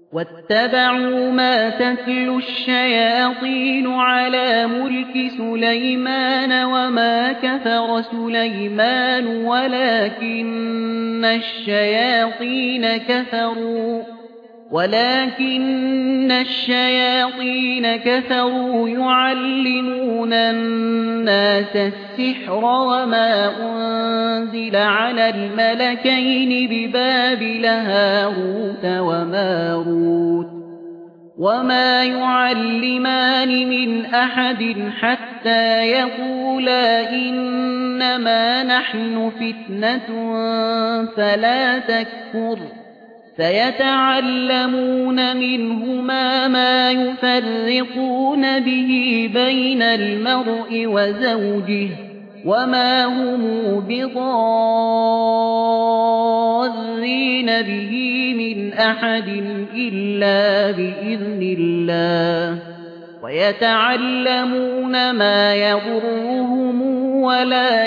واتبعوا ما تتلو الشياطين على ملك سليمان وما كفر سليمان ولكن الشياطين كفروا يعلمون الناس السحر وما أنزل على الملكين ببابل هاروت وماروت وما يعلمان من أحد حتى يقولا إنما نحن فتنة فلا تكفر سيتعلمون منهما ما يفرقون به بين المرء وزوجه وما هم بضارين به من أحد إلا بإذن الله ويتعلمون ما يضرهم ولا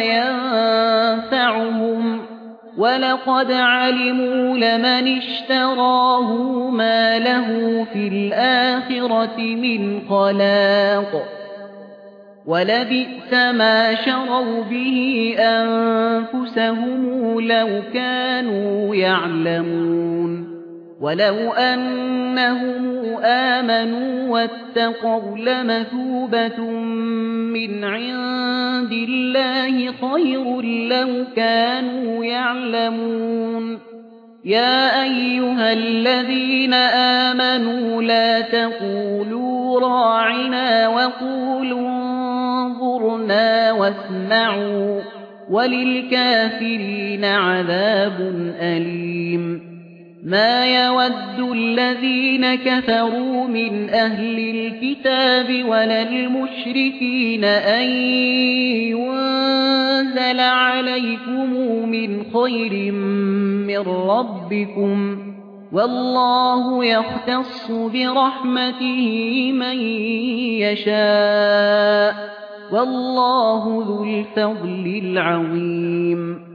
ينفعهم ولقد علموا لمن اشتراه ما له في الآخرة من خلاق ولبئس ما شروا به أنفسهم لو كانوا يعلمون ولو أنهم آمنوا واتقوا لمثوبة من عند الله خير لو كانوا يعلمون يا أيها الذين آمنوا لا تقولوا راعنا وقولوا انظرنا واسمعوا وللكافرين عذاب أليم ما يود الذين كفروا من أهل الكتاب ولا المشركين أن ينزل عليكم من خير من ربكم والله يختص برحمته من يشاء والله ذو الفضل العظيم